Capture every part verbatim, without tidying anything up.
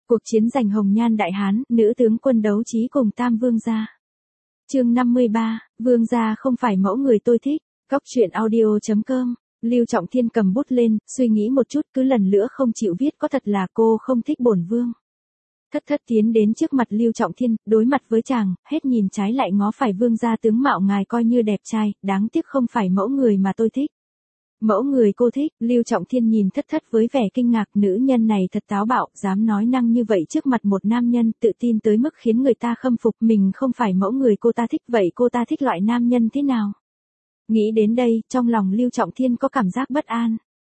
Cuộc chiến giành Hồng Nhan Đại Hán, nữ tướng quân đấu trí cùng Tam Vương gia. Chương năm mươi ba, Vương gia không phải mẫu người tôi thích. Góc truyện audio chấm com. Lưu Trọng Thiên cầm bút lên, suy nghĩ một chút, cứ lần nữa không chịu viết, có thật là cô không thích bổn vương. Thất Thất tiến đến trước mặt Lưu Trọng Thiên, đối mặt với chàng, hết nhìn trái lại ngó phải. Vương gia tướng mạo ngài coi như đẹp trai, đáng tiếc không phải mẫu người mà tôi thích. Mẫu người cô thích? Lưu Trọng Thiên nhìn Thất Thất với vẻ kinh ngạc, nữ nhân này thật táo bạo, dám nói năng như vậy trước mặt một nam nhân, tự tin tới mức khiến người ta khâm phục. Mình không phải mẫu người cô ta thích, vậy cô ta thích loại nam nhân thế nào? Nghĩ đến đây, trong lòng Lưu Trọng Thiên có cảm giác bất an.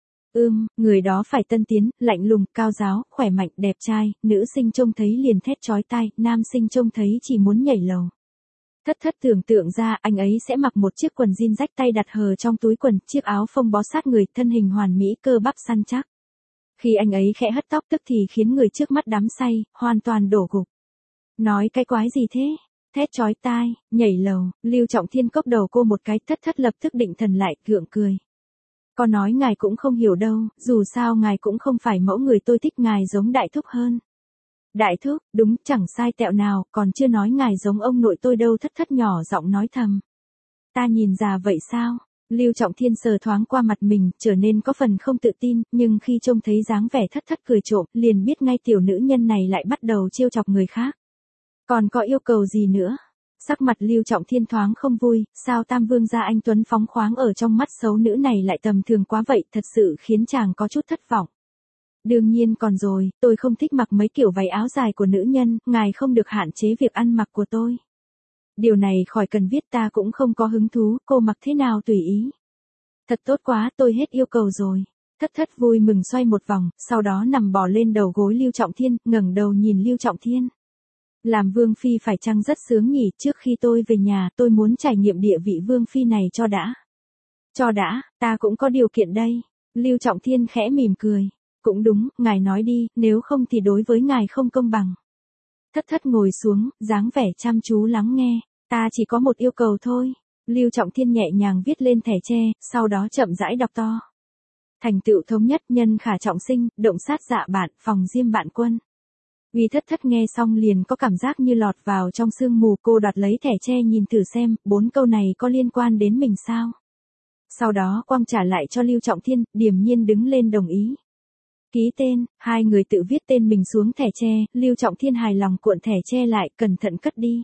Ưm, người đó phải tân tiến, lạnh lùng, cao giáo, khỏe mạnh, đẹp trai, nữ sinh trông thấy liền thét chói tai, nam sinh trông thấy chỉ muốn nhảy lầu. Thất Thất tưởng tượng ra anh ấy sẽ mặc một chiếc quần jean rách tay đặt hờ trong túi quần, chiếc áo phông bó sát người, thân hình hoàn mỹ, cơ bắp săn chắc. Khi anh ấy khẽ hất tóc tức thì khiến người trước mắt đắm say, hoàn toàn đổ gục. Nói cái quái gì thế? Thét chói tai, nhảy lầu, Lưu Trọng Thiên cốc đầu cô một cái. Thất Thất lập tức định thần lại, gượng cười. Có nói ngài cũng không hiểu đâu, dù sao ngài cũng không phải mẫu người tôi thích, ngài giống đại thúc hơn. Đại thúc, đúng, chẳng sai tẹo nào, còn chưa nói ngài giống ông nội tôi đâu. Thất Thất nhỏ giọng nói thầm. Ta nhìn già vậy sao? Lưu Trọng Thiên sờ thoáng qua mặt mình, trở nên có phần không tự tin, nhưng khi trông thấy dáng vẻ Thất Thất cười trộm, liền biết ngay tiểu nữ nhân này lại bắt đầu trêu chọc người khác. Còn có yêu cầu gì nữa? Sắc mặt Lưu Trọng Thiên thoáng không vui, sao Tam Vương gia anh tuấn phóng khoáng ở trong mắt xấu nữ này lại tầm thường quá vậy, thật sự khiến chàng có chút thất vọng. Đương nhiên còn rồi, tôi không thích mặc mấy kiểu váy áo dài của nữ nhân, ngài không được hạn chế việc ăn mặc của tôi. Điều này khỏi cần viết, ta cũng không có hứng thú, cô mặc thế nào tùy ý. Thật tốt quá, tôi hết yêu cầu rồi. Thất Thất vui mừng xoay một vòng, sau đó nằm bò lên đầu gối Lưu Trọng Thiên, ngẩng đầu nhìn Lưu Trọng Thiên. Làm vương phi phải chăng rất sướng nhỉ, trước khi tôi về nhà, tôi muốn trải nghiệm địa vị vương phi này cho đã. Cho đã, ta cũng có điều kiện đây. Lưu Trọng Thiên khẽ mỉm cười. Cũng đúng, ngài nói đi, nếu không thì đối với ngài không công bằng. Thất Thất ngồi xuống, dáng vẻ chăm chú lắng nghe. Ta chỉ có một yêu cầu thôi. Lưu Trọng Thiên nhẹ nhàng viết lên thẻ tre, sau đó chậm rãi đọc to. Thành tựu thống nhất, nhân khả trọng sinh, động sát dạ bạn, phòng diêm bạn quân. Vì Thất Thất nghe xong liền có cảm giác như lọt vào trong sương mù, cô đoạt lấy thẻ tre nhìn thử xem, bốn câu này có liên quan đến mình sao? Sau đó quăng trả lại cho Lưu Trọng Thiên, điềm nhiên đứng lên đồng ý. Ký tên, hai người tự viết tên mình xuống thẻ tre, Lưu Trọng Thiên hài lòng cuộn thẻ tre lại, cẩn thận cất đi.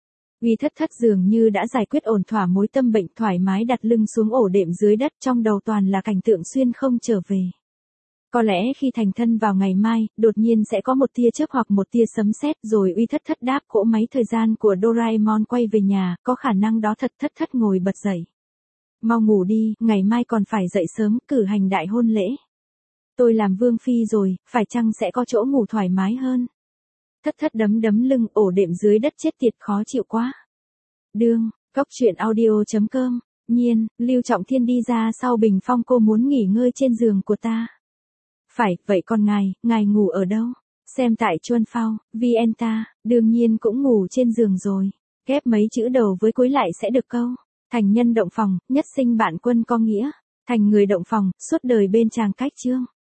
Vì Thất Thất dường như đã giải quyết ổn thỏa mối tâm bệnh, thoải mái đặt lưng xuống ổ đệm dưới đất, trong đầu toàn là cảnh tượng xuyên không trở về. Có lẽ khi thành thân vào ngày mai, đột nhiên sẽ có một tia chớp hoặc một tia sấm sét, rồi uy Thất Thất đáp cỗ máy thời gian của Doraemon quay về nhà, có khả năng đó thật. Thất Thất ngồi bật dậy. Mau ngủ đi, ngày mai còn phải dậy sớm, cử hành đại hôn lễ. Tôi làm vương phi rồi, phải chăng sẽ có chỗ ngủ thoải mái hơn? Thất Thất đấm đấm lưng, ổ đệm dưới đất chết tiệt khó chịu quá. Đương, góc truyện audio chấm com. Nhiên, Lưu Trọng Thiên đi ra sau bình phong, cô muốn nghỉ ngơi trên giường của ta. Phải, vậy còn ngài, ngài ngủ ở đâu? Xem tại Chuân Phao, Vienta, đương nhiên cũng ngủ trên giường rồi. Ghép mấy chữ đầu với cuối lại sẽ được câu. Thành nhân động phòng, nhất sinh bạn quân có nghĩa. Thành người động phòng, suốt đời bên chàng cách chương.